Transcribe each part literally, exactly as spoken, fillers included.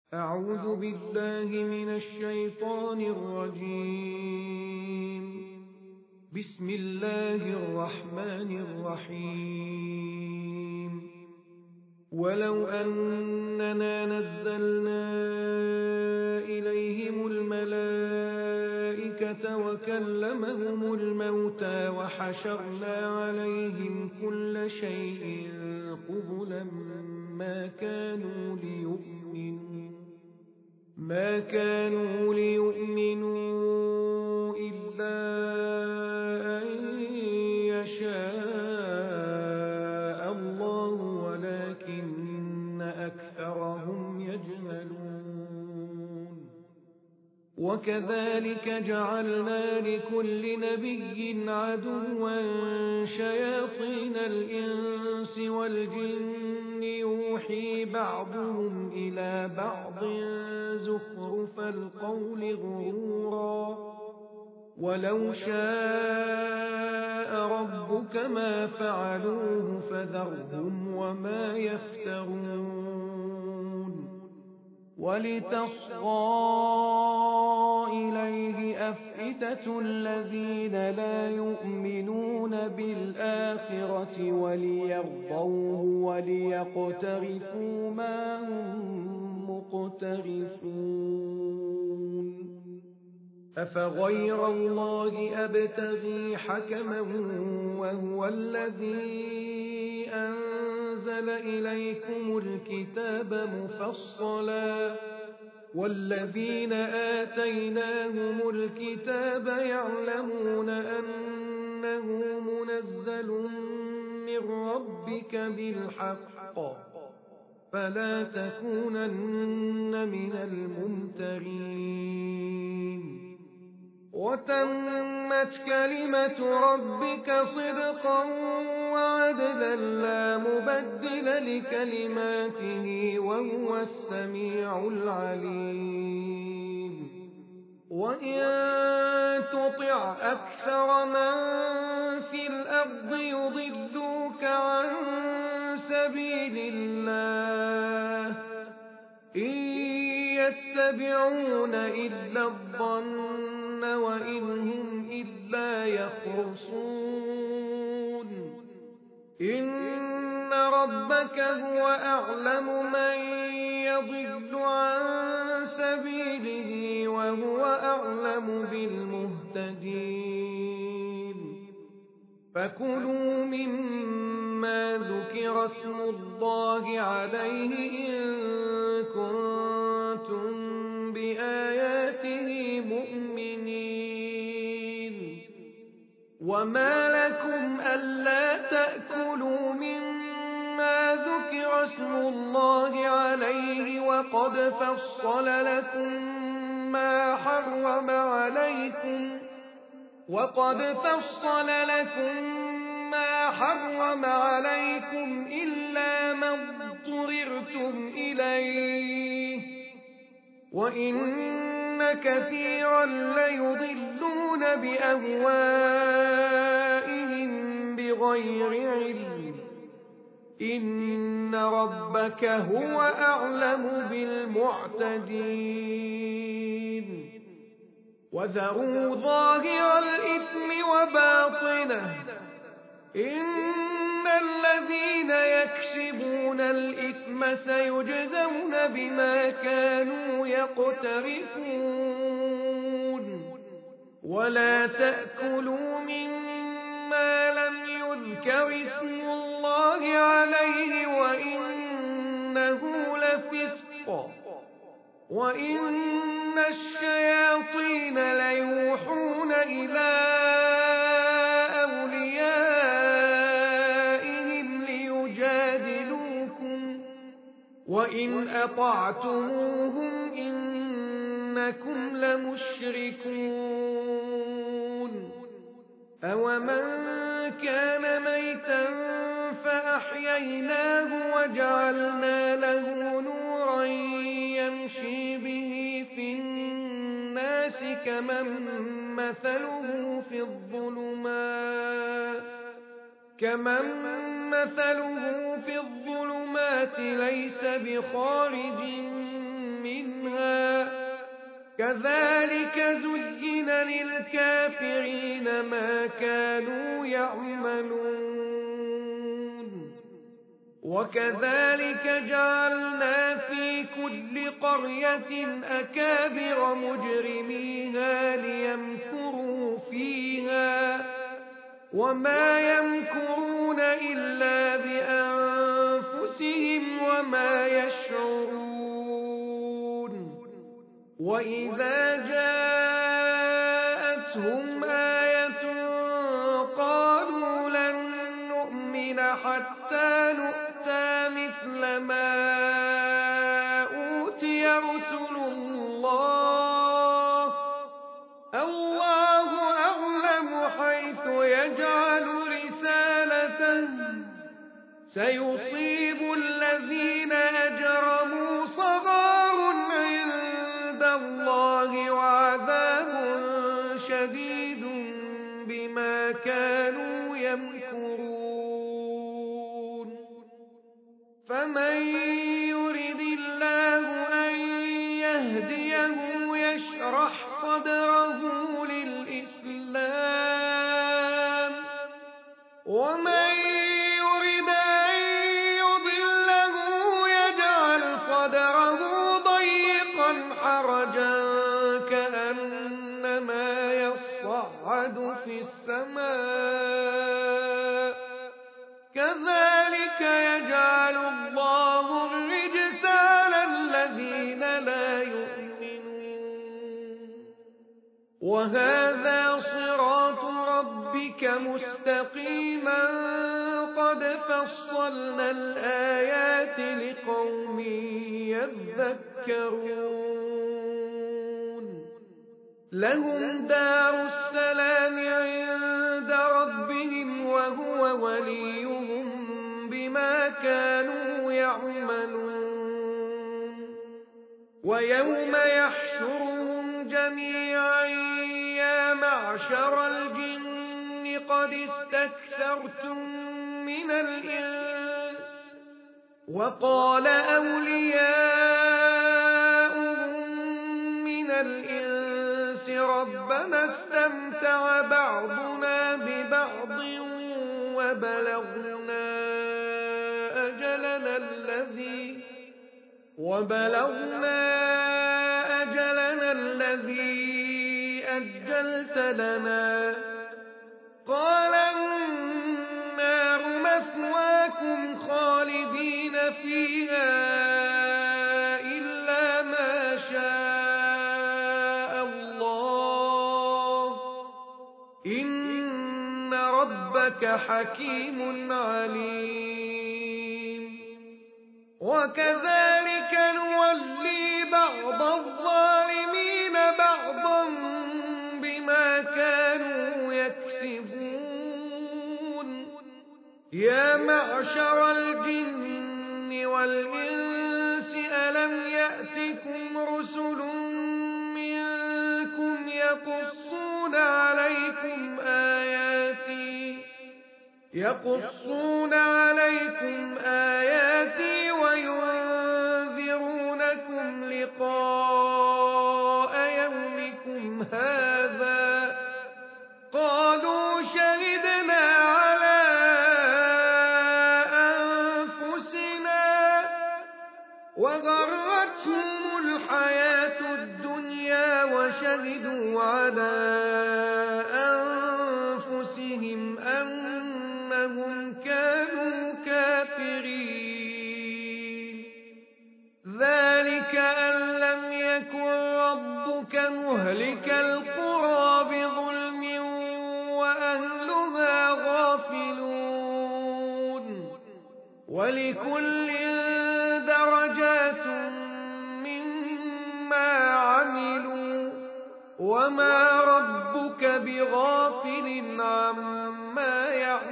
أعوذ بالله من الشيطان الرجيم. بسم الله الرحمن الرحيم. ولو أننا نزلنا إليهم الملائكة وكلمهم الموتى وحشرنا عليهم كل شيء قبلا ما كانوا ليؤمنوا ما كانوا ليؤمنوا إلا أن يشاء الله ولكن أكثرهم يجهلون. وكذلك جعلنا لكل نبي عدوا شياطين الإنس والجن يوحي بعضهم إلى بعض زخرف القول غرورا ولو شاء ربك ما فعلوه فذرهم وما يفترون. ولتصغى إليه أفئدة الذين لا يؤمنون بالآخرة وليرضوه وليقترفوا ما هم مقترفون. أفغير الله أبتغي حكما وهو الذي أنزل إليكم الكتاب مفصلا والذين آتيناهم الكتاب يعلمون أنه منزل من ربك بالحق فلا تكونن من الممترين. وتمت كلمة ربك صدقا وعدلا لا مبدل لكلماته وهو السميع العليم. وإن تطع أكثر من في الأرض يضلوك عن سبيل الله إن يتبعون إلا الظن وإن هم إلا يخرصون. إن ربك هو أعلم من يضل عن سبيله وهو أعلم بالمهتدين. فكلوا مما ذكر اسم الله عليه إن كنتم بآياته مؤمنين. وما لكم ألا تأكلوا مما ذكر اسم الله عليه وقد فصل لكم ما حرم عليكم وقد فصل لكم ما حرم عليكم إلا ما اضطررتم إليه وإن كثيرا ليضلون بأهوائهم بغير علم. إن ربك هو أعلم بالمعتدين. وذروا ظاهر الإثم وباطنه إن الذين يكسبون الإثم سيجزون بما كانوا يقترفون. ولا تأكلوا مما لم يذكر اسم الله عليه وإنه لفسق وإن الشياطين ليوحون إلى أوليائهم ليجادلوكم وإن أطعتموهم إنكم لمشركون. أومن كان ميتا فأحييناه وجعلنا له نورا يمشي به في الناس كمن مثله في الظلمات كمن مثله في الظلمات ليس بخارج منها كذلك زين للكافرين ما كانوا يعملون وكذلك جعلنا في كل قرية أكابر مجرميها ليمكروا فيها وما يمكرون إلا بأنفسهم وما يشعرون وإذا جاءتهم آية قالوا لن نؤمن حتى نؤتى مثل ما أوتي رسل الله الله أعلم حيث يجعل رسالته سيصيب الذين أجرموا صغار عند الله وعذاب شديد بما كانوا يمكرون فمن يرد الله أن يهديه يشرح صدره للإسلام ومن يرد أن يضله يجعل صدره ضيقا حرجا كأنما يصعد في السماء كذلك يجعل الله الرجس على الذين لا يؤمنون وهذا صراط ربك مستقيما قد فصلنا الآيات لقوم يذكرون لهم دار السلام عند ربهم وهو وليهم بما كانوا يعملون ويوم يحشرهم جميعا يا معشر الجن قد استكثرتم من الإنس وقال أولياؤهم من الإنس ربنا استمتع بعضنا ببعض وبلغنا أجلنا الذي وبلغنا أجلنا الذي أجلت لنا قال النار مثواكم خالدين فيها إلا ما شاء الله إن ربك حكيم عليم وكذلك نولي بعض الظالمين بعضا بما كانوا يكسبون يا معشر الجن والإنس ألم يأتكم رسل منكم يقصون عليكم آياتي يقصون عليكم آياتي وينذرونكم لقاء يومكم هذا قالوا شهدنا على أنفسنا وغرتهم الحياة الدنيا وشهدوا على أنفسهم أنهم كانوا كافرين ذلك أن لم يكن ربك مهلك القرى بظلم وأهلها غافلون ولكل درجات مما عملوا وما ربك بغافل عما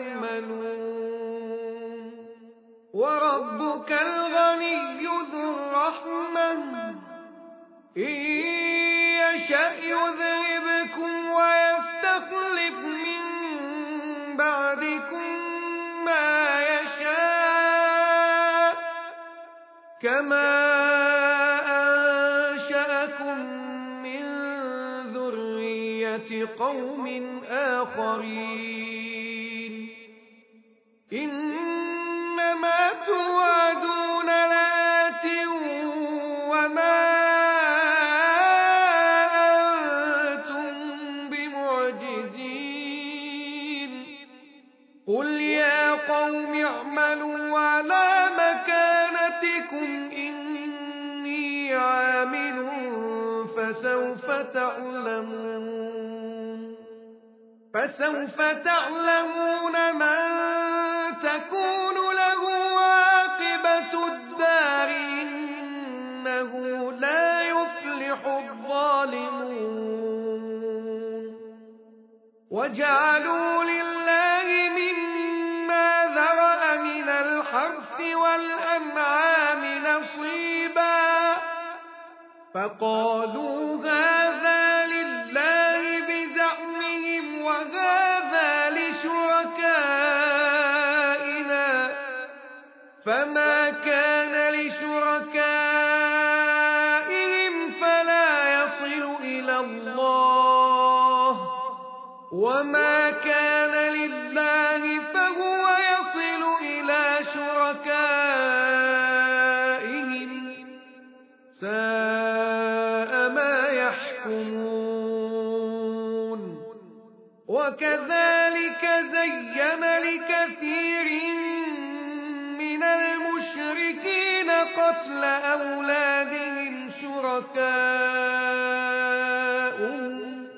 يعملون وربك الغني ذو الرحمة إن يشأ يذهبكم ويستخلف من بعدكم ما يشاء كما بزينة قوم آخرين إنما توعدون لآت وما أنتم بمعجزين قل يا قوم اعملوا على مكانتكم إني عامل فسوف تعلمون فسوف تعلمون من تكون له عاقبة الدار إنه لا يفلح الظالمون وجعلوا لله مما ذرأ من الحرث والأنعام نصيبا فقالوا هذا لله بزعمهم وهذا لشركائنا فما كان لشركائهم فلا يصل إلى الله وما كان لله فهو يصل إلى شركائهم ساء ما يحكمون وكذلك زين لكثير من المشركين قتل أولادهم شركاؤهم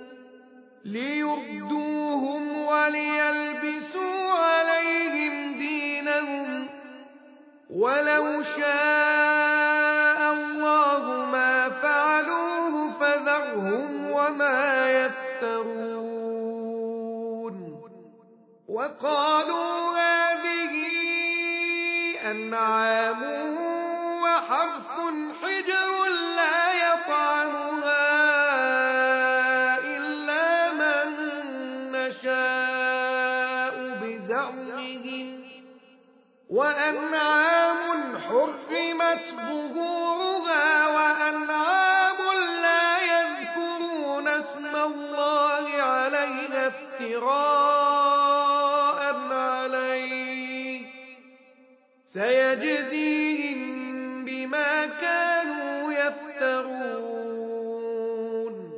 ليردوهم وليلبسوا عليهم دينهم ولو شاء الله ما فعلوه فذرهم وما يفترون وقالوا هذه أنعام وحرث حجر لا يطعمها إلا من نشاء بزعمهم وأنعام حرمت ظهورها وأنعام لا يذكرون اسم الله عليها افتراء عليه سيجزيهم بما كانوا يفترون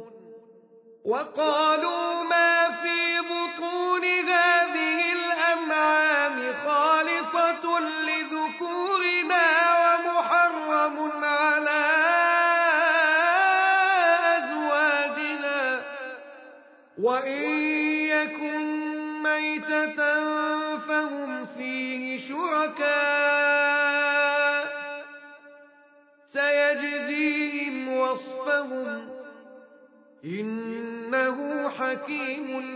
وقالوا ما في بطون هذه الأنعام خالصة لذكورنا ومحرم على أزواجنا وإن يكن ميتة فهم فيه شركاء سيجزيهم وصفهم إنه حكيم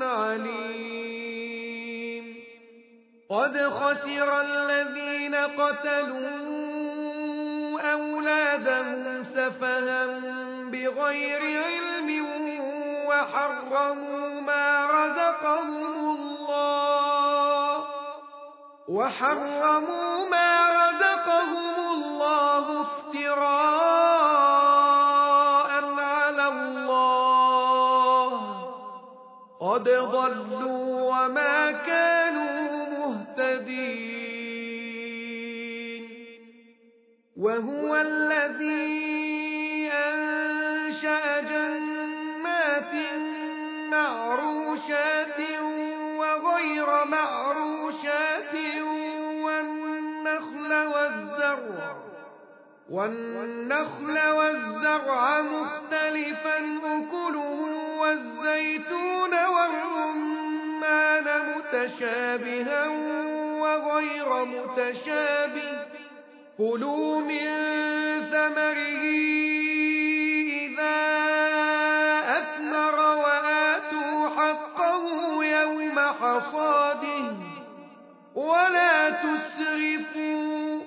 عليم قد خسر الذين قتلوا أولادهم سفها بغير علم وحرموا ما رزقهم الله وحرموا ما رزقهم الله افتراء على الله قد ضلوا وما كانوا مهتدين وهو الذي أنشأ جنات معروشات وغير معروشات والنخل والزرع والنخل والزرع مختلفا أكله والزيتون والرمان متشابها وغير متشابه كلوا من ثمره إذا أثمر وآتوا حقه يوم حصاده ولا تسرفوا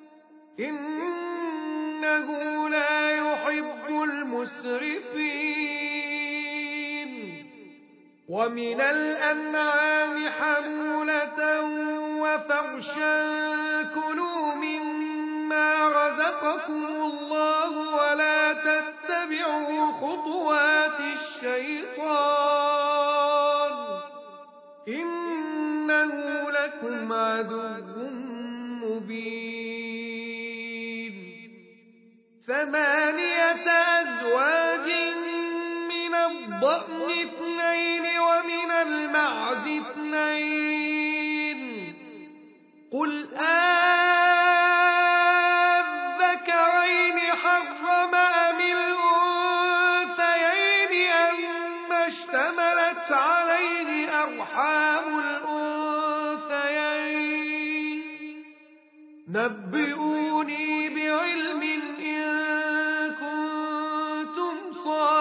إنه لا يحب المسرفين ومن الأنعام حمولة وفرشا كلوا مما رزقكم الله ولا تتبعوا خطوات الشيطان لكم عدو مبين ثمانية أزواج من الضأن اثنين ومن المعز اثنين قل أذكرين حرم أم الأنثيين أما اشتملت عليه أرحام الأنثيين نبئوني بعلم إن كنتم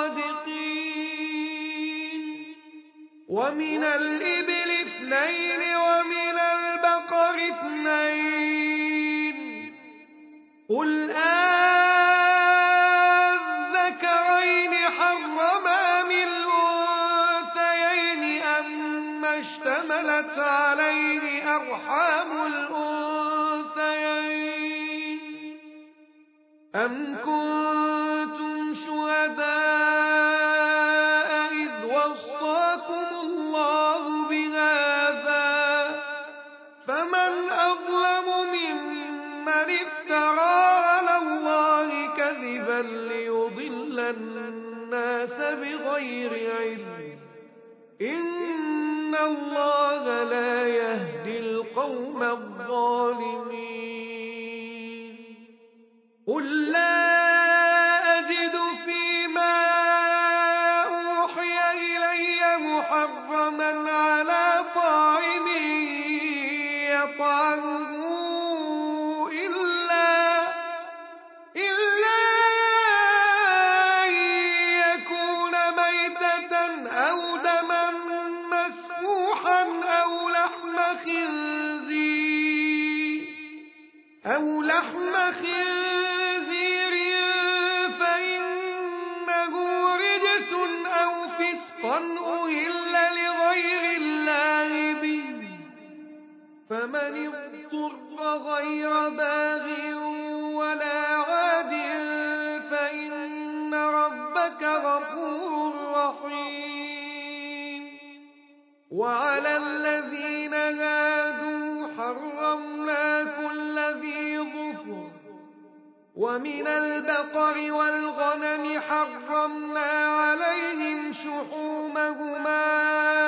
صادقين ومن الإبل اثنين ومن البقر اثنين قل أذكرين حرم أم الأنثيين أما اشتملت عليه أرحام الأنثيين أم كنتم شهداء إذ وصاكم الله بهذا فمن أظلم ممن افترى على الله كذبا ليضل الناس بغير علم إن الله لا يهدي القوم الظالمين قل لا أجد فيما أوحي إلي محرما على طاعم يطعمه إلا إلا أن يكون ميتة أو دما مسفوحا أو لحم خنزير أو لحم خنزير فإنه رجس أو فسقا أهل لغير الله به فمن اضطر غير باغ ولا عاد فإن ربك غفور رحيم وعلى الذين هادوا حرمنا كل ذي ظفر ومن البقر والغنم حرمنا عليهم شحومهما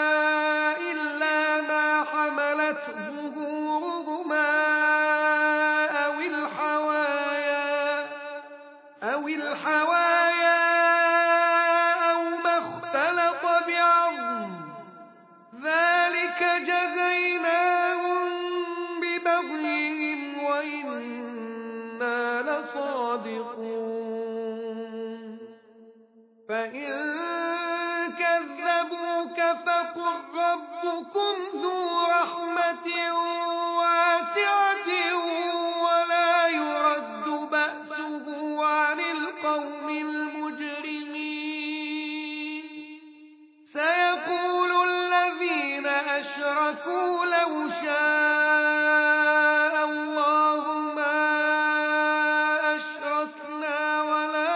إلا ما حملت ظهورهما أو الحوايا أو الحوايا أو ما اختلط بعظم ذلك جزيناهم ببغيهم وإنا لصادقون فإن كذبوك فقل ربكم ذو رحمة واسعة ولا يرد بأسه عن القوم المجرمين سيقول الذين أشركوا لو شاء الله ما أشركنا ولا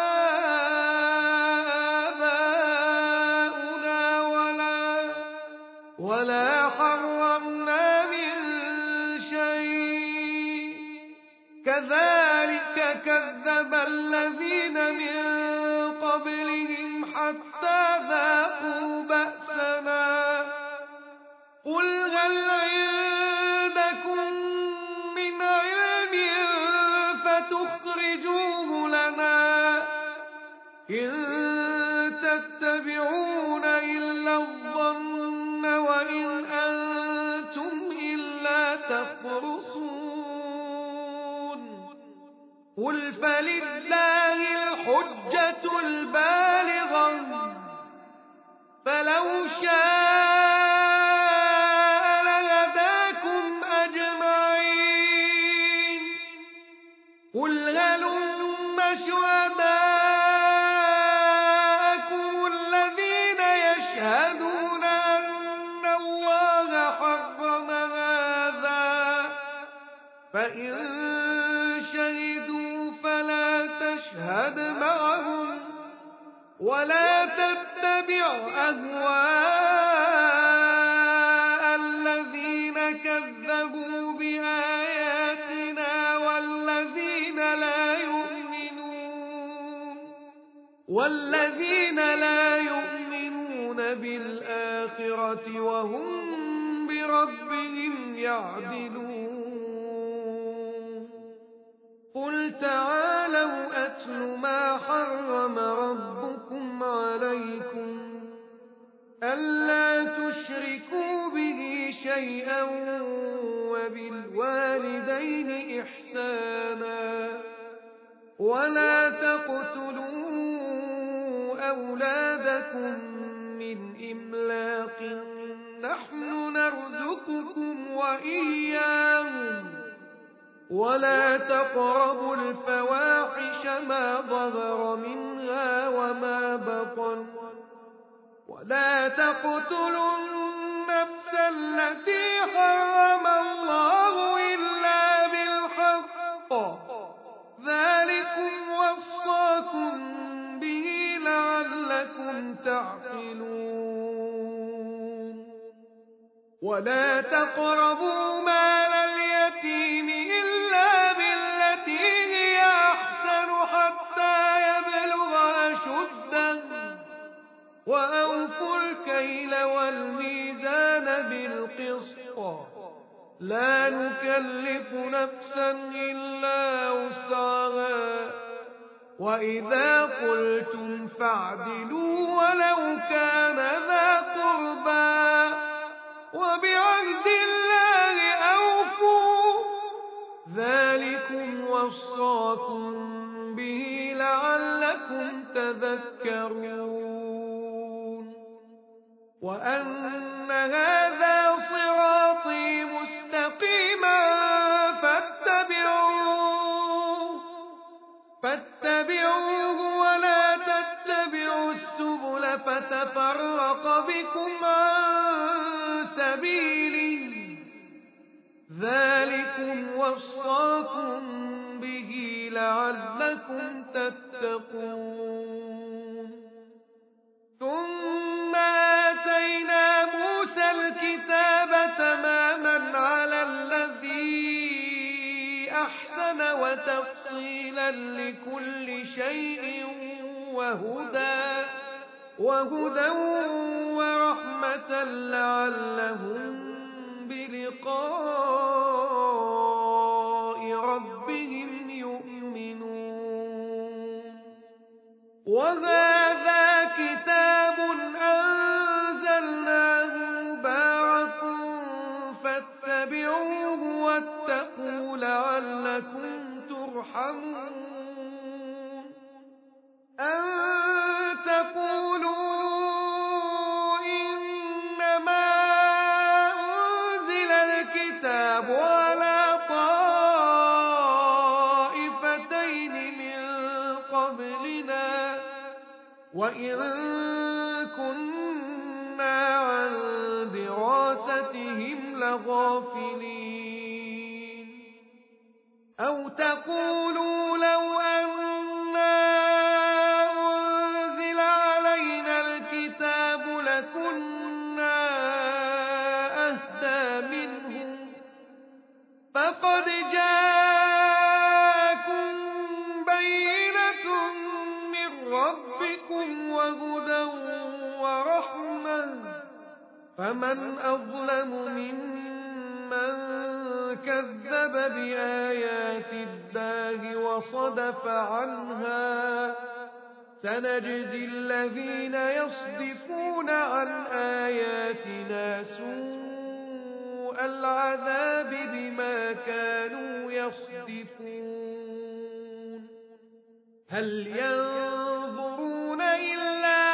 آباؤنا ولا ولا حرمنا من شيء كذلك كذب الذين من قبلهم حتى ذاقوا بأسنا قل هل عندكم من علم فتخرجوه لنا إن تتبعون إلا الظن وإن أنتم إلا تخرصون قل فلله الحجة البالغة فلو شاء لهداكم أجمعين قل هلم شهداءكم الذين يشهدون أن الله حرم هذا فإن شهدوا فلا تشهد معهم ولا تتبع أهواء الذين كذبوا والذين لا يؤمنون بالآخرة وهم بربهم يعدلون قل تعالوا أتل ما حرم ربكم عليكم ألا تشركوا به شيئا وبالوالدين إحسانا ولا تقتلوا أولادكم من إملاق نحن نرزقكم وإياهم ولا تقربوا الفواحش ما ظهر منها وما بطن ولا تقتلوا النفس التي حرم الله إلا بالحق ذلكم وصاكم به لعلكم تعقلون ولا تقربوا مال اليتيم إلا بالتي هي أحسن حتى يبلغ أشده وأوفوا الكيل والميزان بالقسط لا نكلف نفسا إلا وسعها وإذا قلتم فاعدلوا ولو كان ذا قربى وبعهد الله أوفوا ذلكم وصاكم به لعلكم تذكرون وأن هذا صراطي مستقيما فاتبعوه فاتبعوه ولا تتبعوا السبل فتفرق بكم عن سبيله ذلكم وصاكم به لعلكم تتقون ثم آتينا موسى الكتاب تماما على الذي أحسن وتفصيلا لكل شيء وهدى وهدى ورحمة لعلهم بلقاء ربهم يؤمنون وهذا كتاب أنزلناه مبارك فاتبعوه واتقوا لعلكم ترحمون أن تقولوا إنما أنزل الكتاب على طائفتين من قبلنا وإن كنا عن دراستهم لغافلين أو تقولوا لو أنا أنزل علينا الكتاب لكنا أهدى منهم فقد جاءكم بينة من ربكم وهدى ورحمة فمن أظلم ممن كذب بآيات الله وصدف عنها سنجزي الذين يصدفون عن آياتنا سوء العذاب بما كانوا يصدفون هل ينظرون إلا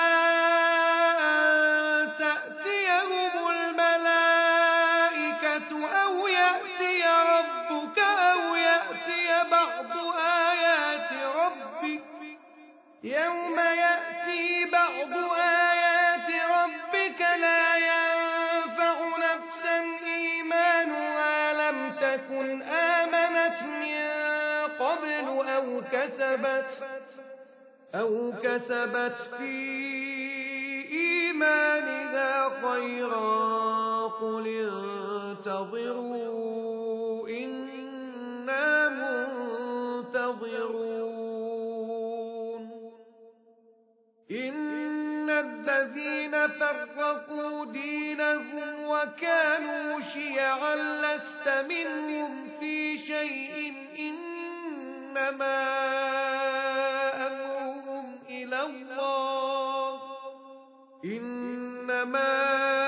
أن تأتيهم الملائكة أو يأتي ربك أو يأتي بعض آيات ربك يوم يأتي بعض آيات ربك لا ينفع نفسا إيمانها لم تكن آمنت من قبل أو كسبت أو كسبت في إيمانها خيرا قل انتظروا إنا منتظرون إن الذين فرقوا دينهم وكانوا شيعا لست منهم في شيء إنما أمرهم إلى الله إنما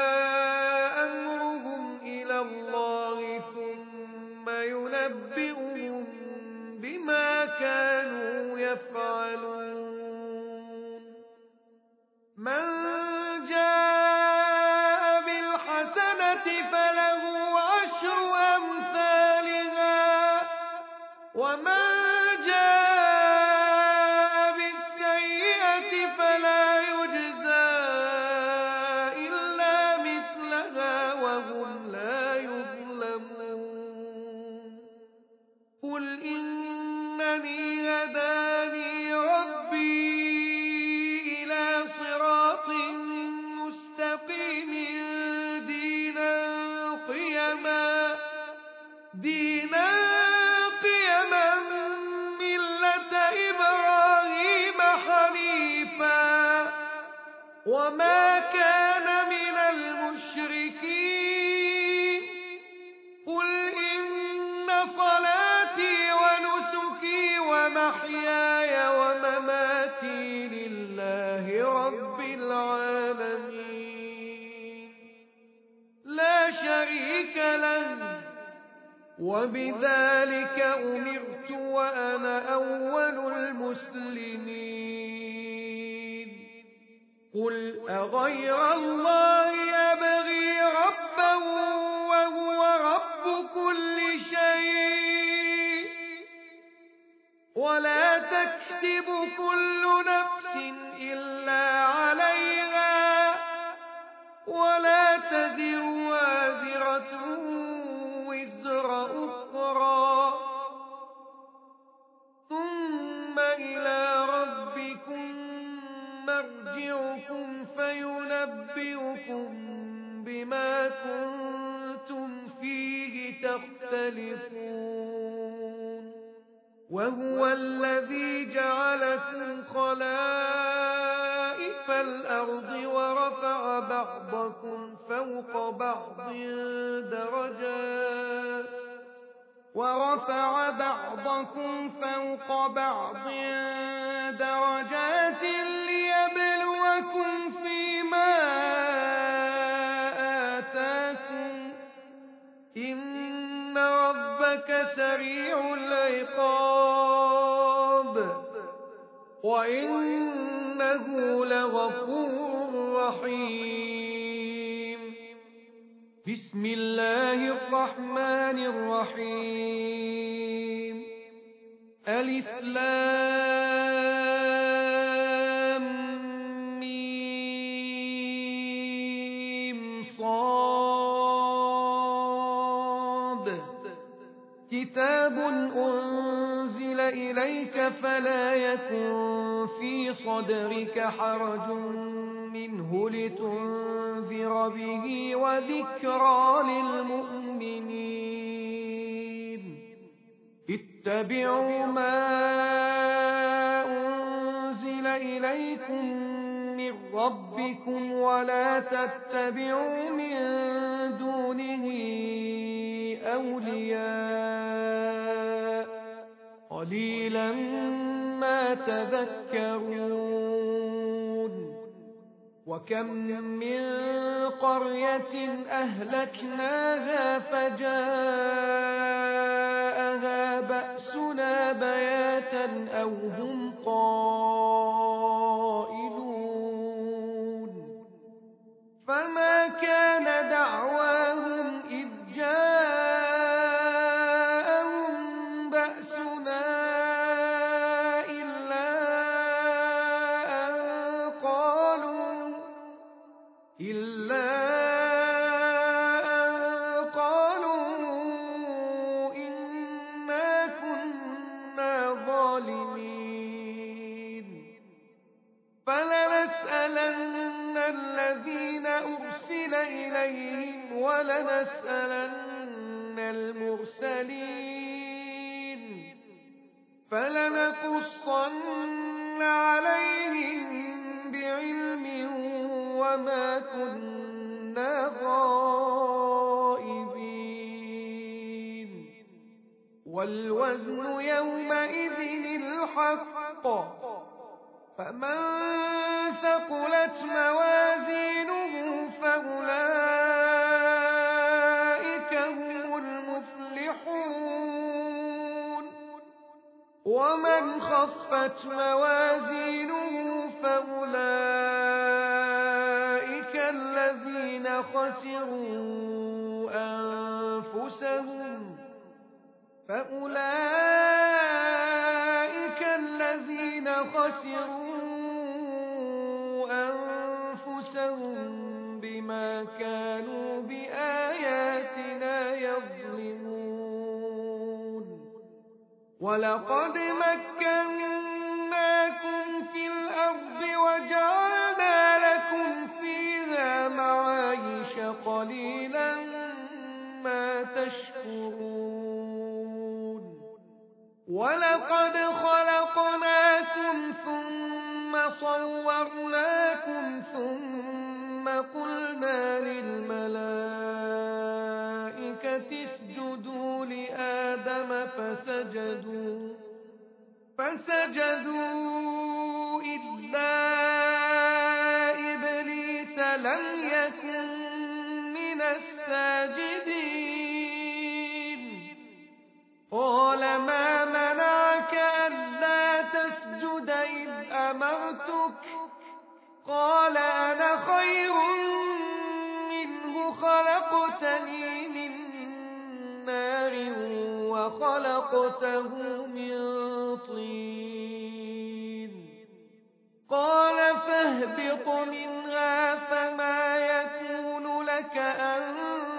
أمرهم إلى الله ثم ينبئهم بما كانوا يفعلون من جاء بالحسنة فله عشر أمثالها ومن جاء بالسيئة فلا يجزى إلا مثلها وهم لا يظلمون قل إنني هداني ربي إلى صراط مستقيم دينا قيما دينا قيما ملة إبراهيم حنيفا وما كان من المشركين قل إن صلاتي ونسكي ومحياي ومماتي لله رب العالمين لا شريك له وبذلك أمرت وأنا أول المسلمين قل أغير الله أبغي ربا وهو رب كل شيء ولا تكسب كل نفس إلا عليها ولا تزر وازرة وزر أخرى ثم إلى ربكم مرجعكم فينبئكم بما كنتم فيه تختلفون وهو الذي جعلكم خلائف الأرض ورفع بعضكم فوق بعض درجات ورفع بعضكم فوق بعض درجات ليبلوكم فيما آتاكم إن ربك سريع العقاب وإنه لغفور رحيم بسم الله الرحمن الرحيم ألف لام ميم صاد كتاب أنزل إليك فلا يكن في صدرك حرج منه لتنذر به وذكرى للمؤمنين اتبعوا ما أنزل إليكم من ربكم ولا تتبعوا من دونه أولياء قليلا ما تذكرون وكم من قرية أهلكناها فجاءها بأسنا بياتا أو هم قائلون فما كان دعواهم إذ جاءهم بأسنا إلا أن قالوا إلا أن قالوا إنا كنا ظالمين فلنسألن الذين أرسل إليهم ولنسألن المرسلين فلنقصن عليهم وما كنا غائبين والوزن يومئذ الحق فمن ثقلت موازينه فأولئك هم المفلحون ومن خفت موازينه فأولئك الذين خسروا أنفسهم فأولئك الذين خسروا أنفسهم بما كانوا بآياتنا يظلمون ولقد مكناكم في الأرض وجعلنا لكم فيها معايش قليلا ما تشكرون ولقد خلقناكم ثم صورناكم ثم قلنا للملائكة اسجدوا لآدم فسجدوا فسجدوا إلا إبليس لم يكن من الساجدين قال ما منعك ألا تسجد إذ أمرتك قال أنا خير منه خلقتني من نار وخلقته من طين قال فاهبط منها فما يكون لك أن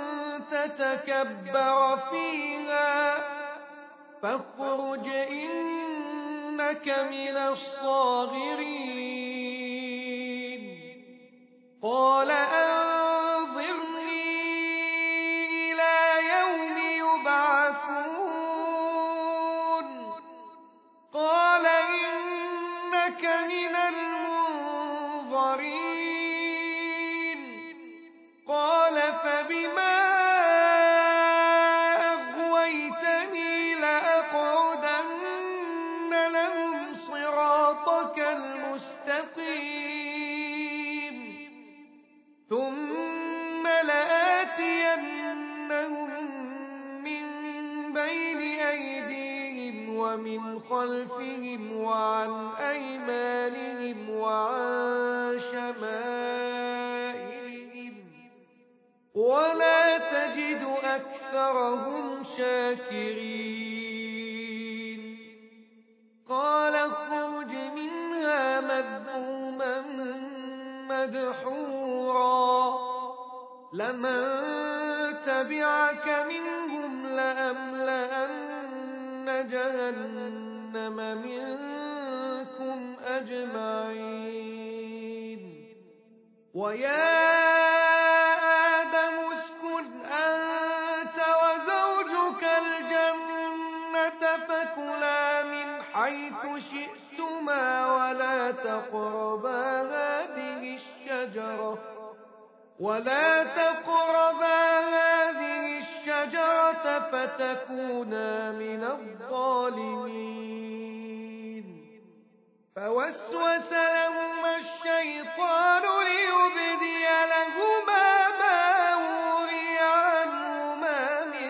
تتكبر فيها فاخرج إنك من الصاغرين قال أنظرني إلى يوم يبعثون قال إنك من المنظرين قال فبما أغويتني لأقعدن لهم صراطك المستقيم ثم لآتينهم من بين أيديهم ومن خلفهم وعن أيمانهم وعن شمائلهم ولا تجد أكثرهم شاكرين قال اخرج منها مذءوما مدحورا لمن تبعك منهم لأملأن جهنم منكم أجمعين ويا آدم اسكن أنت وزوجك الجنة فكلا من حيث شئتما ولا تقربا هذه الشجرة ولا تقربا هذه الشجرة فتكونا من الظالمين فوسوس لهما الشيطان ليبدي لهما ما وري عنهما من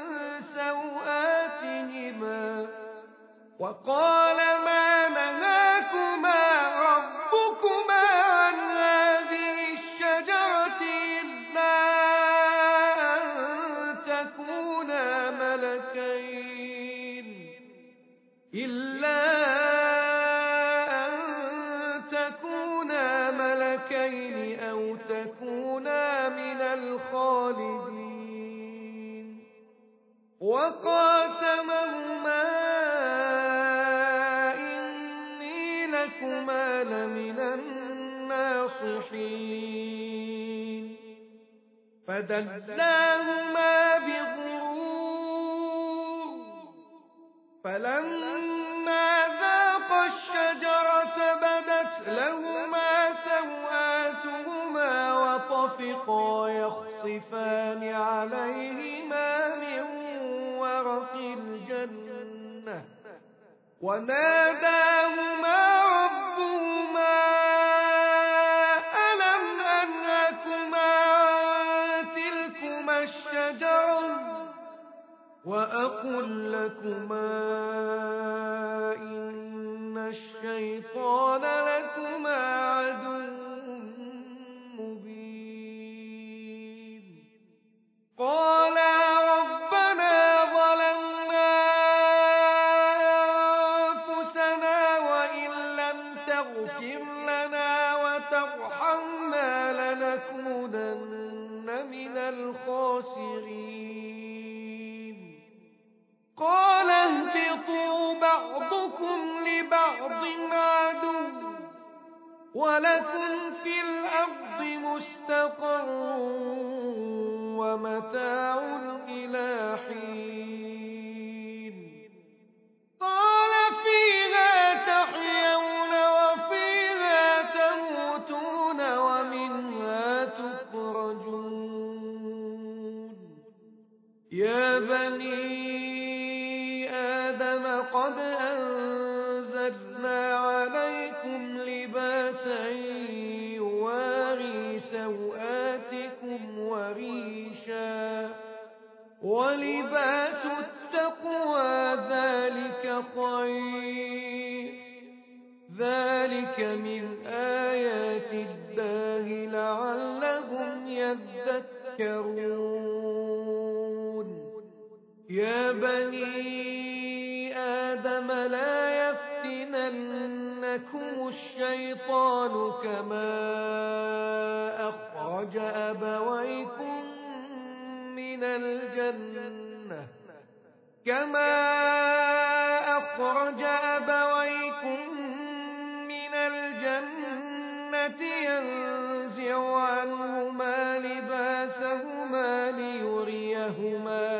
سوآتهما وقال ما نهاكما ربكما عن هذه الشجرة إلا أن تكونا ملكين إلا أن تكونا ملكين أو تكونا من الخالدين وقاسمهما إني لكما لمن الناصحين فدلاهما بغرور فلما ذاقا الشجرة بدت لهما سوآتهما طفقا يخصفان عليهما من ورق الجنة وناداهما ربهما ألم أنهكما عن تلكما الشجرة وأقل لكما إن الشيطان لكما عدو مبين قالا ربنا ظلمنا أنفسنا وإن لم تغفر لنا وترحمنا لنكونن من الخاسرين قال اهبطوا بعضكم لبعض عدو ولكم في الأرض مستقر ومتاع إلى حين قال فيها تحيون وفيها تموتون ومنها تخرجون يا بني آدم قد أنزلنا عليكم لباسا يواري سوآتكم وريشا ولباس التقوى ذلك خير ذلك من آيات الله لعلهم يذكرون يا بني آدم لا يفتننكم الشيطان كما أخرج أبويكم من الجنة كما أخرج أبويكم من الجنة ينزع عنهما لباسهما ليريهما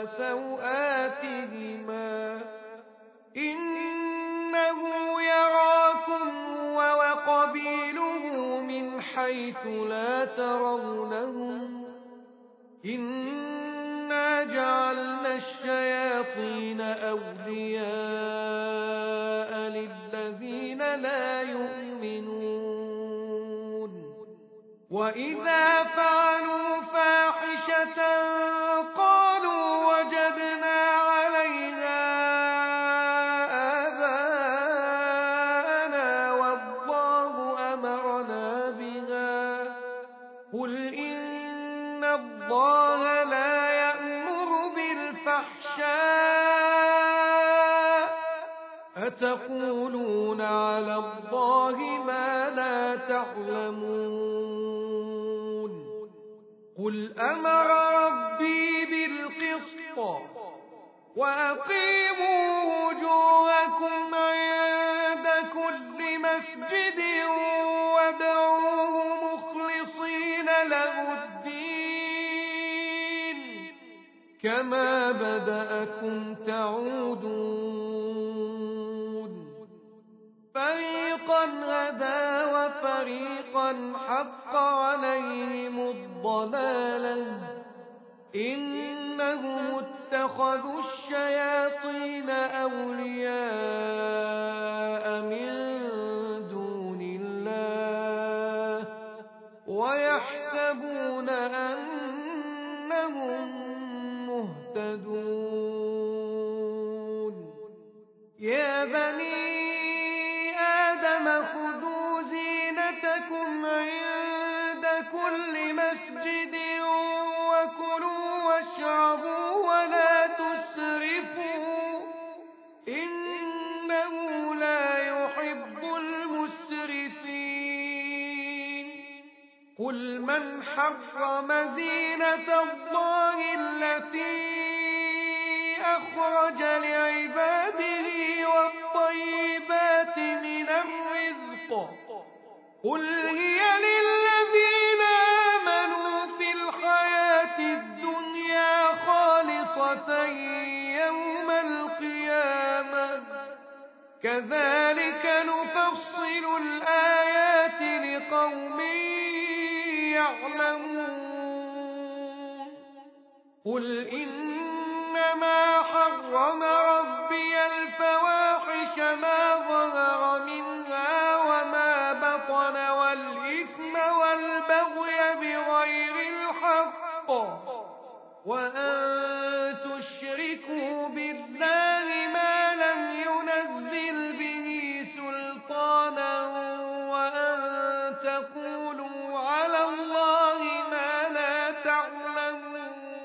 سوآتهما إنه يراكم وقبيله من حيث لا ترونهم إنا جعلنا الشياطين أولياء للذين لا يؤمنون وإذا فعلوا فاحشة قالوا وجدنا عليها آباءنا والله أمرنا بها قل إن الله لا يأمر بالفحشاء أتقولون على الله ما لا تعلمون قل أمر ربي بالقسط وأقيموا وجوهكم عند كل مسجد وادعوه مخلصين له الدين كما بدأكم تعودون فريقا هدى وفريقا حق عليهم الضلالة إنهم اتخذوا الشياطين أولياء من دون الله ويحسبون أنهم مهتدون يا بني آدم خذوا زينتكم عند كل مسجد وكلوا واشربوا ولا تسرفوا إنه لا يحب المسرفين قل من حرم زينة الله التي أخرج لعباده والطيبات من الرزق قل هي للذين آمنوا في الحياة الدنيا خالصة يوم القيامة كذلك نفصل الآيات لقوم يعلمون قل إنما حرم ربي الفواحش ما ظهر منها وما بطن والإثم والبغي بغير الحق وأن تشركوا بالله ما لم ينزل به سلطانا وأن تقولوا على الله ما لا تعلمون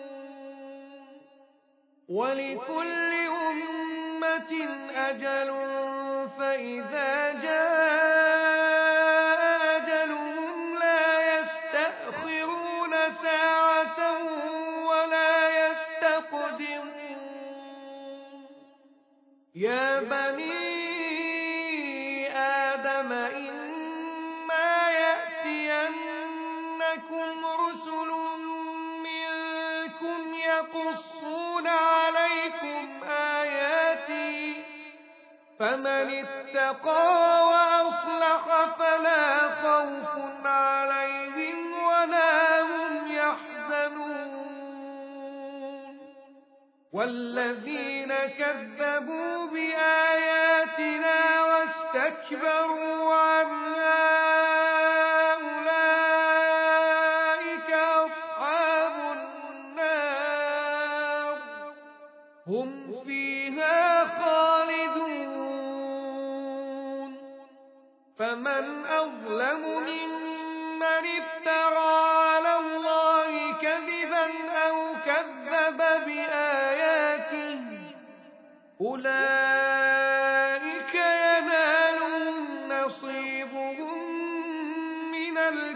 ولكل أمة أجل فإذا جاء أجلهم لا يستأخرون ساعة ولا يستقدمون يا بني آدم إما يأتينكم رسل منكم يقصون عليكم آياتي فمن اتقى وأصلح فلا خوف عليهم ولا هم يحزنون والذين كذبوا بآياتنا واستكبروا عنها أولئك أصحاب النار هم فيها خالدون فمن أظلم ممن افترى على الله كذبا أو كذب بآياته أولئك ينالهم نصيبهم من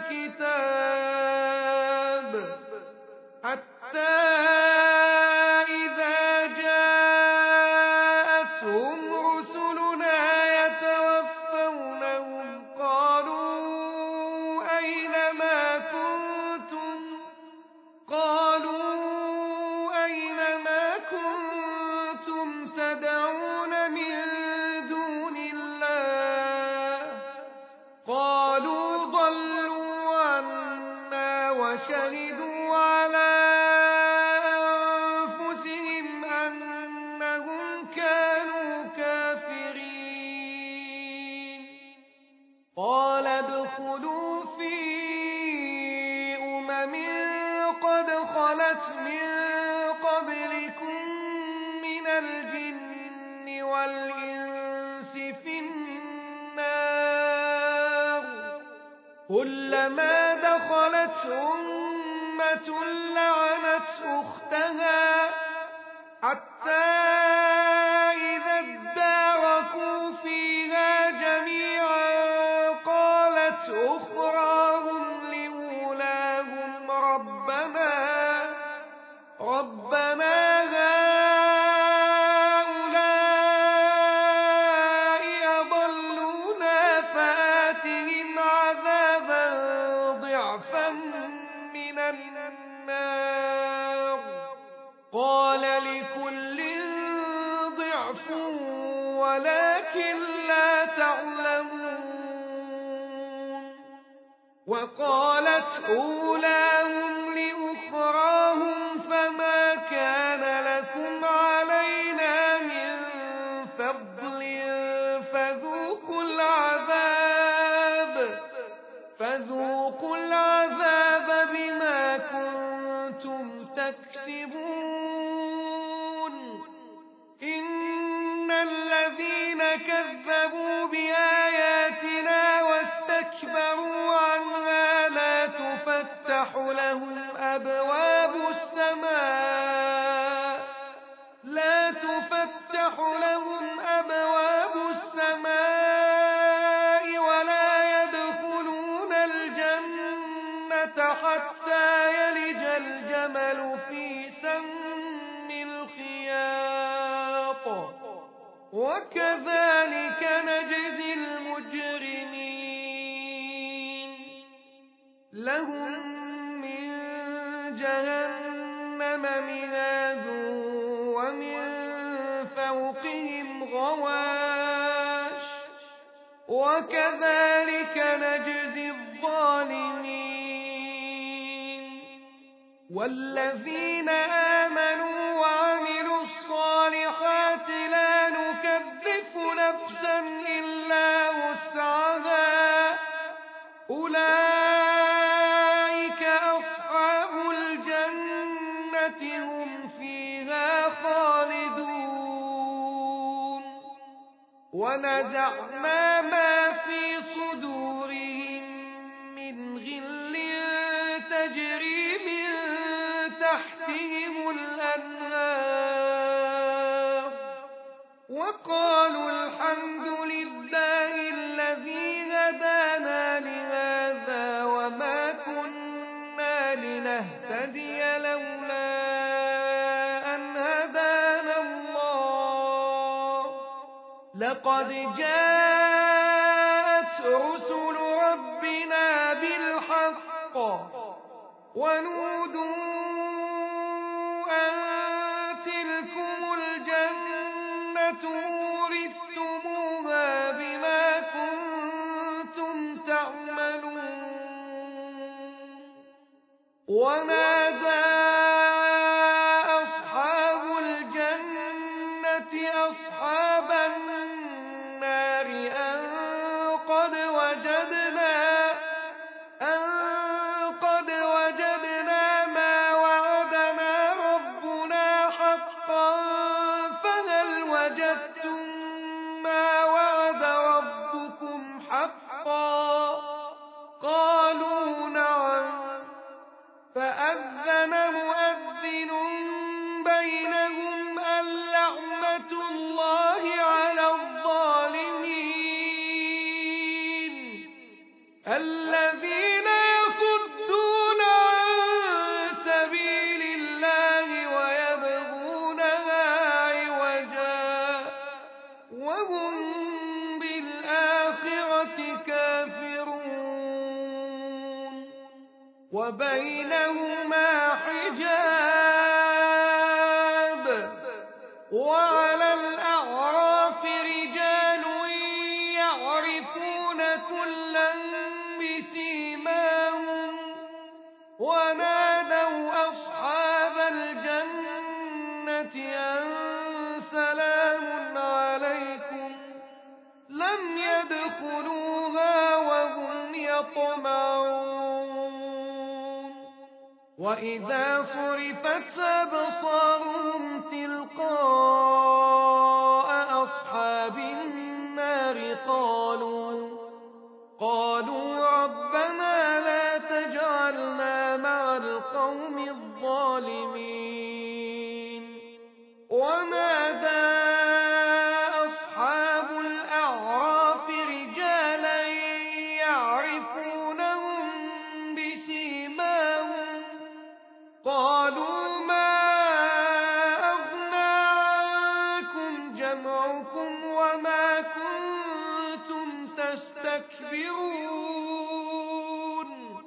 الكتاب حتى إذا جاءتهم رسلنا يتوفونهم قالوا أين ما كنتم قالوا أين ما كنتم تدعون من دون الله قالوا ضلوا عنا وشهدوا على أنفسهم أنهم كانوا كافرين قال ادخلوا في أمم قد خلت من قبلكم من الجن والإنس في النار كلما دخلت أمة لعنت أختها حتى إذا اداركوا فيها جميعا قالت أخراهم لأولاهم ربنا ربنا هؤلاء أضلونا فآتهم عذابا ضعفا من النار قال لكل ضعف ولكن لا تعلمون وقالت أولاهم لأخراهم فما كان لكم علينا من فضل فذوقوا العذاب فذوقوا العذاب بما كنتم تكسبون إن الذين كذبوا بآياتنا واستكبروا عنها لا تفتح لهم أبواب السماء لا تفتح لهم أبواب السماء ولا يدخلون الجنة حتى يلج الجمل في سم الخياط وكذلك نجزي المجرمين لهم من جهنم مهاد ومن فوقهم غواش وكذلك نجزي الظالمين والذين آمنوا أولئك أصحاب الجنة هم فيها خالدون ونزعنا ما في صدورهم من غل تجري من تحتهم الأنهار وقالوا الحمد لله الذي هدانا لهذا وما كنا لنهتدي لولا أن هدانا الله لقد جاءت رسل ربنا بالحق ونودوا أن تلكم الجنة أورثتموها بما كنتم تعملون ونادى أصحاب الجنة أصحاب النار أن قد وجدنا أن قد وجدنا ما وعدنا ربنا حقا فهل وجدتم ما وعد ربكم حقا قالوا نعم فأذن مؤذن بينهم اللعنة الله على الظالمين الذين يصدون عن سبيل الله ويبغونها عوجا وهم بالآخرة كافرون وبينهما حجاب وعلى الأعراف رجال يعرفون كلا بسيماهم ونادوا أصحاب الجنة أن سلام عليكم لم يدخلوها وهم يطمعون وإذا صرفت أبصارهم تلقاء أصحاب النار قالوا قالوا ربنا لا تجعلنا مع القوم الظالمين ونادى أصحاب الأعراف رجالا يعرفونهم بسيماهم قالوا ما أغنى عنكم جمعكم وما كنتم تستكبرون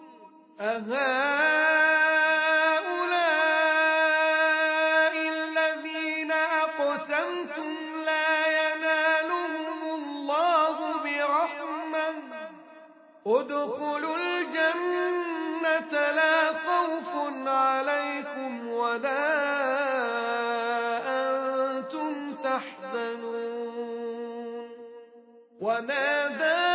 أهؤلاء الذين أقسمتم لا ينالهم الله برحمة ادخلوا الجنة لا خوف عليكم ولا أنتم تحزنون ونادى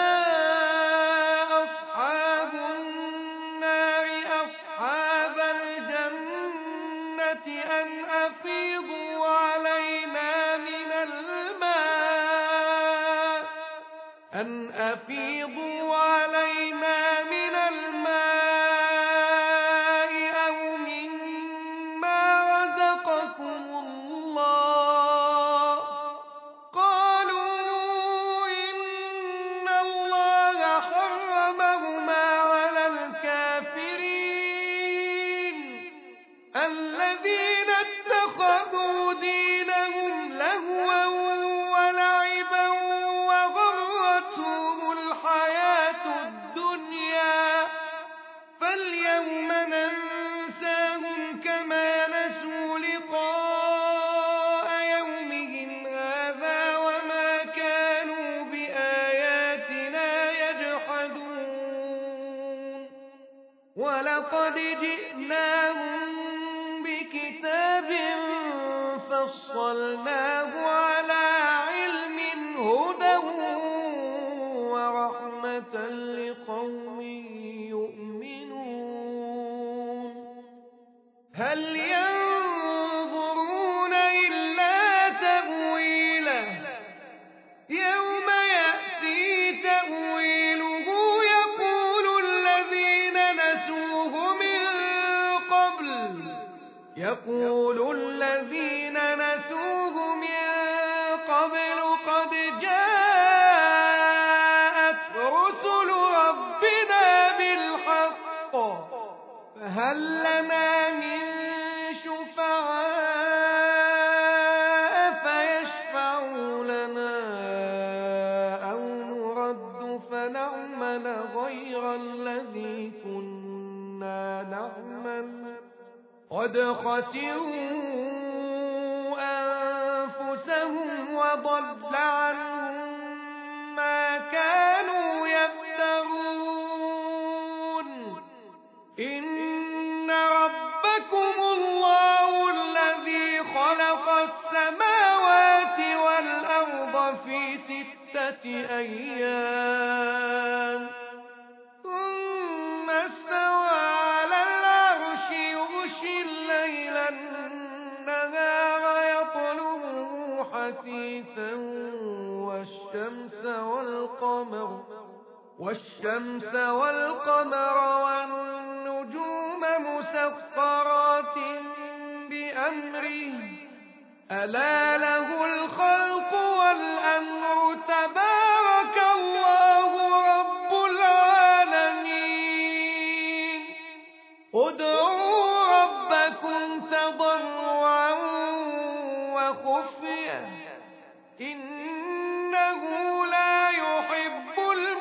أصحاب النار أصحاب الجنة أن أفيضوا علينا من الماء أن أفيضوا علينا من الماء أو مما رزقكم الله قالوا إن الله حرمهما على الكافرين الذين اتخذوا دينهم لهوا ولعبا وغرتهم الحياة الدنيا فاليوم ننساهم كما نسوا لقاء يومهم هذا وما كانوا بآياتنا يجحدون ولقد جئناهم بكتاب فصلناه على علم هدى ورحمة لقوم لقوم يؤمنون هل ينظرون إلا تأويله يوم يأتي تأويله يقول الذين نسوه من قبل يقول الذين نسوه من قبل قد جاءت رسل ربنا بالحق فهل لنا من شفعاء فيشفعوا لنا أو نرد فنعمل غير الذي كنا نعمل قد خسروا أنفسهم وضل عنهم ما كانوا يفترون إن ربكم الله الذي خلق السماوات والأرض في ستة أيام ثم استوى على العرش يغشي الليل النهار يطلبه حثيثا والشمس والقمر والشمس والقمر والنجوم مسخرات بأمره ألا له الخلق والأمر تبارك الله رب العالمين ادعوا ربكم تضرعا وخفية إنه لا يحب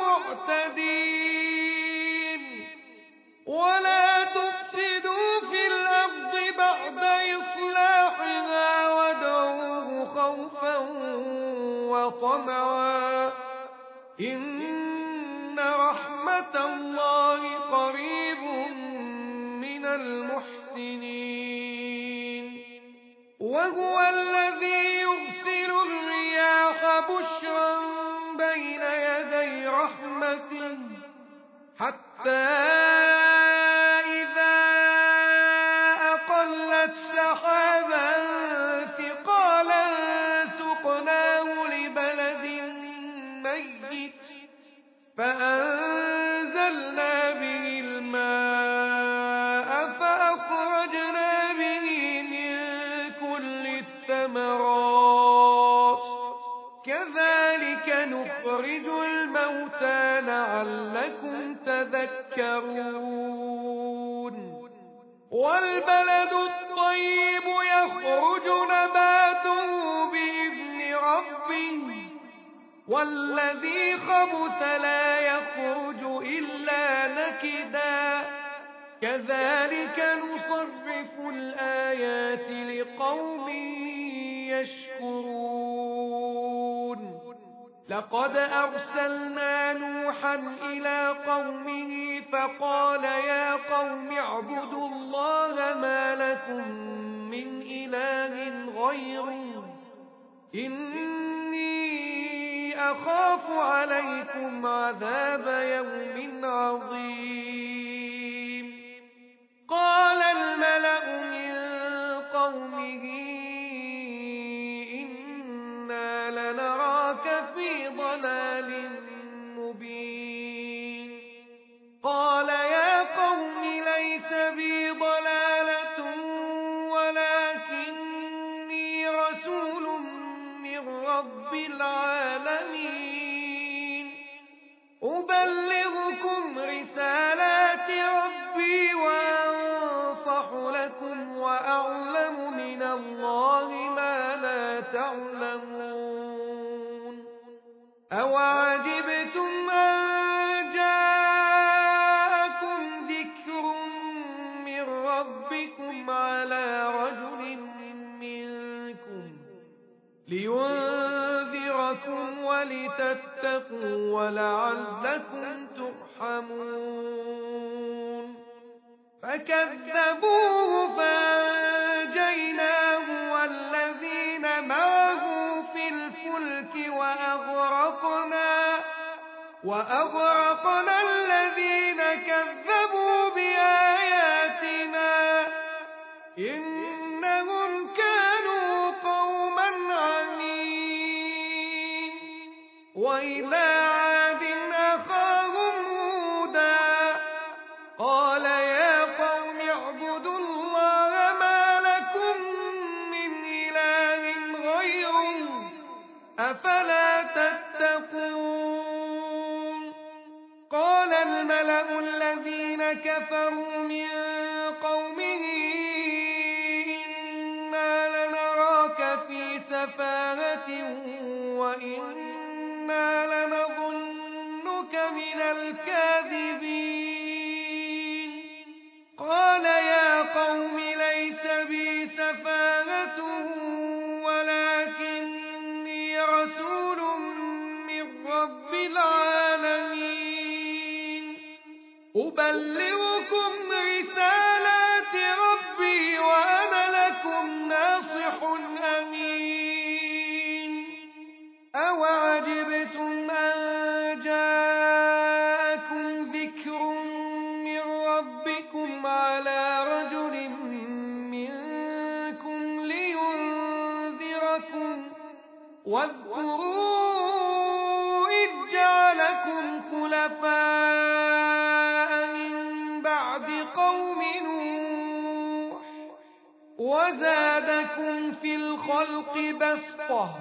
المعتدين ولا تفسدوا في الأرض بعد إصلاحها وادعوه خوفا وطمعا إن رحمة الله قريب من المحسنين وهو الذي يرسل الرياح بشرا بين يدي رحمته حتى إذا أقلت سحابا ثقالا سقناه لبلد ميت فأنزلنا به الماء فأخرجنا به من كل الثمرات كذلك نخرج الموتى لعلكم تذكرون والبلد الطيب يخرج نباته بإذن ربه والذي خبث لا يخرج إلا نكدا كذلك نصرف الآيات لقوم يشكرون لقد أرسلنا نوحا إلى قومه فقال يا قوم اعبدوا الله ما لكم من إله غيره إني أخاف عليكم عذاب يوم عظيم قال الملأ من قومه إنا لنراك في ضلال مبين قال يا قوم ليس بي ضلالة ولكني رسول من رب العالمين أبلغكم رسالات ربي وأنصح لكم وأعلم من الله ما لا تعلمون أوعجبتم أن جاءكم ذكر من ربكم على رجل منكم لينذركم ولتتقوا ولعلكم ترحمون فكذبوه فأنجيناه والذين معه في الفلك وأغرقنا وأغرقنا الذين كذبوا بآياتنا إنهم كانوا قوما عمين وإلى عاد أخاهم هودا قال يا قوم اعبدوا الله ما لكم من إله غيره أفلا تتقون قال الملأ الذين كفروا من قومه إنا لنراك في سفاهة وإنا لنظنك من الكاذبين قال يا قوم ليس بي سفاهة ولكني رسول من رب العالمين أبلغكم رسالات ربي وأنا لكم ناصح أمين أوعجبتم أن جاءكم ذكر من ربكم على رجل منكم لينذركم واذكروا إذ جعلكم خلفاء من بعد قوم نوح وزادكم في الخلق بسطة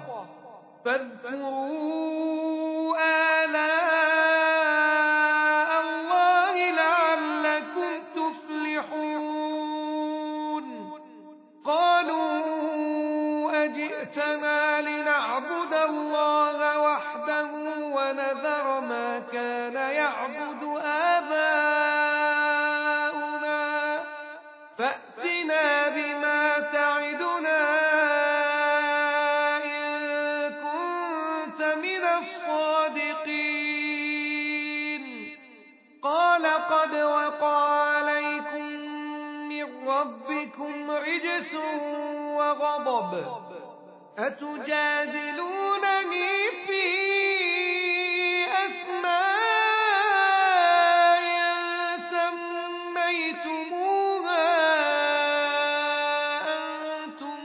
فاذكروا آلاء الله لعلكم تفلحون قالوا أجئتنا لنعبد الله وحده ونذر ما كان يعبد آباؤنا فأتنا بما تعدنا إن كنت من الصادقين قال قد وقع عليكم من ربكم رجس وغضب أتجادلونني في أسماء سميتموها أنتم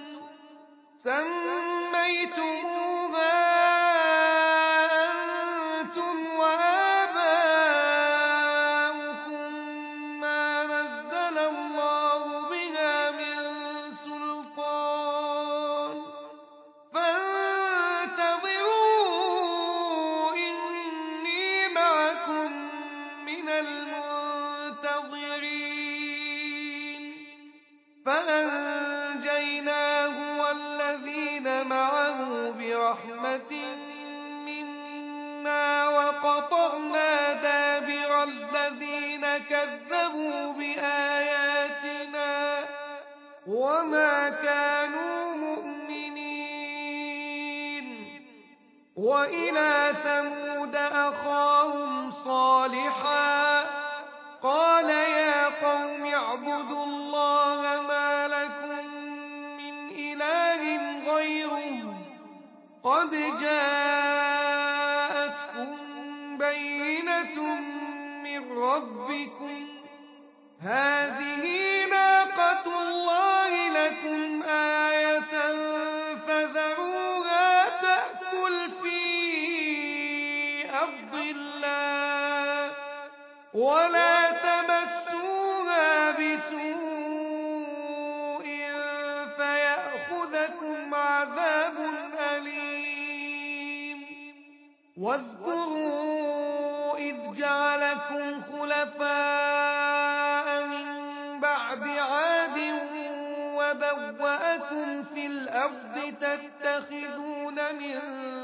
سميتموها أنتم وآباؤكم ما نزل الله بها من سلطان فانتظروا إني معكم من المنتظرين فأنجيناه والذين معه برحمة منا وقطعنا دابر الذين كذبوا بآياتنا وما كانوا مؤمنين وإلى ثمود أخاهم صالحا قال يا قوم اعبدوا الله ما لكم من إله غيره قد جاءتكم بينة من ربكم هذه ناقة الله لكم آية فذروها تأكل في أرض الله ولا تمسوها بسوء فيأخذكم عذاب أليم واذكروا إذ جعلكم خلفاء من بعد عاد وبوأكم في الأرض تتخذون من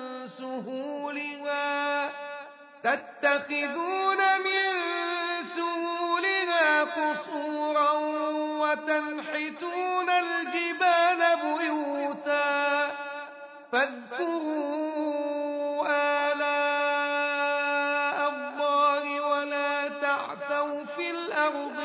سهولها تتخذون من سهولها قصورا وتنحتون الجبال بيوتا فاذكروا آلاء الله ولا تعثوا في الأرض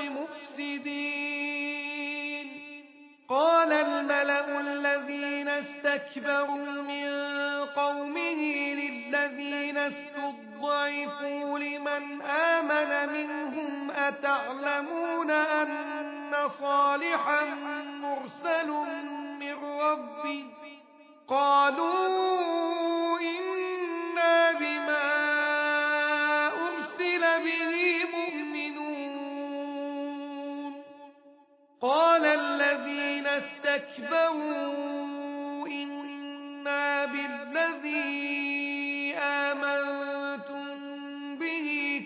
مفسدين قال الملأ الذين استكبروا من قومه للذين استضعفوا استضعفوا لمن آمن منهم أتعلمون أن صالحا مرسل من ربه قالوا إنا بما أرسل به مؤمنون قال الذين استكبروا إنا بالذي آمنتم به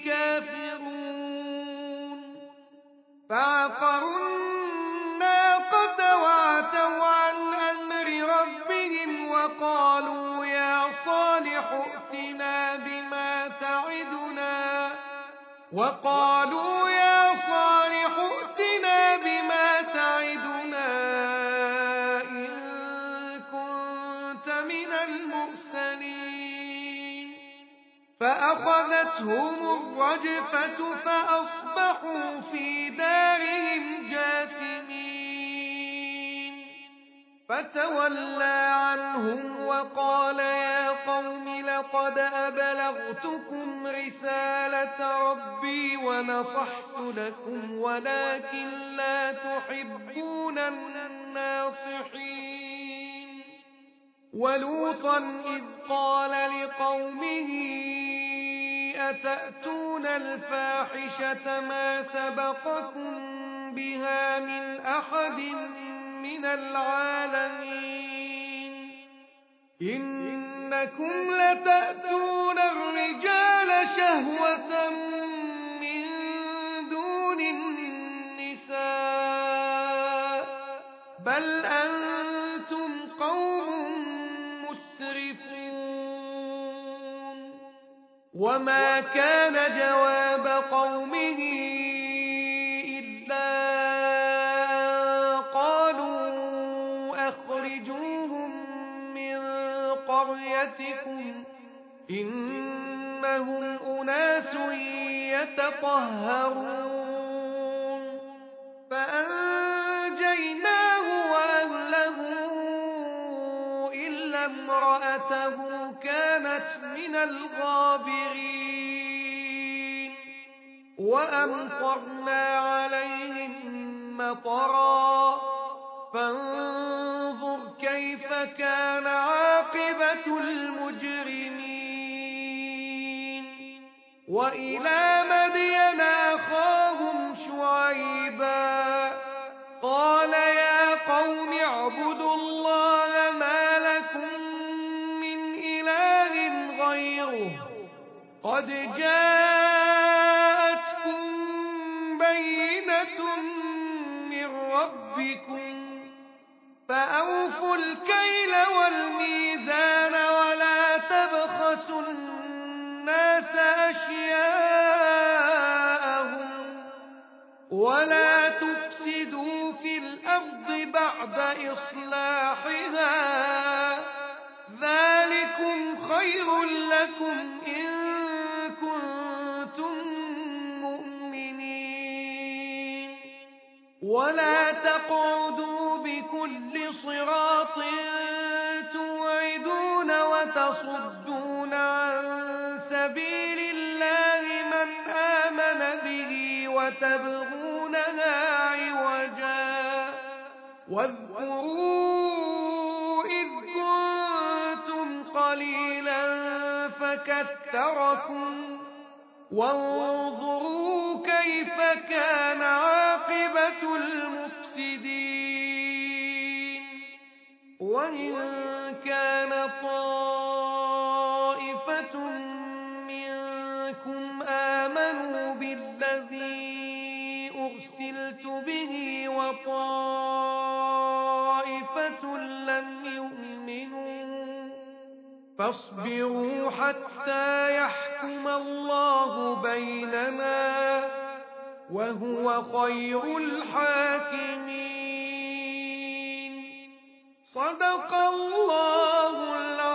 كافرون فعقروا الناقة وعتوا عن أمر ربهم وقالوا يا صالح ائتنا بما تعدنا وقالوا يا صالح ائتنا بما تعدنا إن كنت من المرسلين فأخذتهم الرجفة فأصبحوا في دارهم جاثمين فتولى عنهم وقال يا قوم لقد أبلغتكم رسالة ربي ونصحت لكم ولكن لا تحبون الناصحين ولوطا إذ قال لقومه أتأتون الفاحشة ما سبقكم بها من أحد من العالمين إنكم لتأتون الرجال شهوة من دون النساء بل أنتم قوم مسرفون وما كان جواب قومه إلا قالوا أخرجوهم من قريتكم إنهم أناس يتطهرون فأنجيناه وأهله إلا امرأته كانت من الغابرين وأمطرنا عليهم مطرا فانظر كيف كان عاقبة المجرمين وإلى مدين أخاهم شعيبا قال يا قوم اعبدوا الله ما لكم من إله غيره قد جاءتكم بينة من ربكم فأوفوا الكيل والميزان ولا تبخسوا الناس أشياءهم ولا تفسدوا في الأرض بعد إصلاحها ذلكم خير لكم إن كنتم مؤمنين ولا تقعدوا بكل صراط توعدون وتصدون عن سبيل الله من آمن به وتبغونها عوجا واذكروا إذ كنتم قليلا فكثركم وانظروا كيف كان عاقبة المفسدين وإن كان طائفة منكم آمنوا بالذي أرسلت به وطائفة لم يؤمنوا فاصبروا حتى يحكم الله بيننا وهو خير الحاكمين صدق الله العظيم.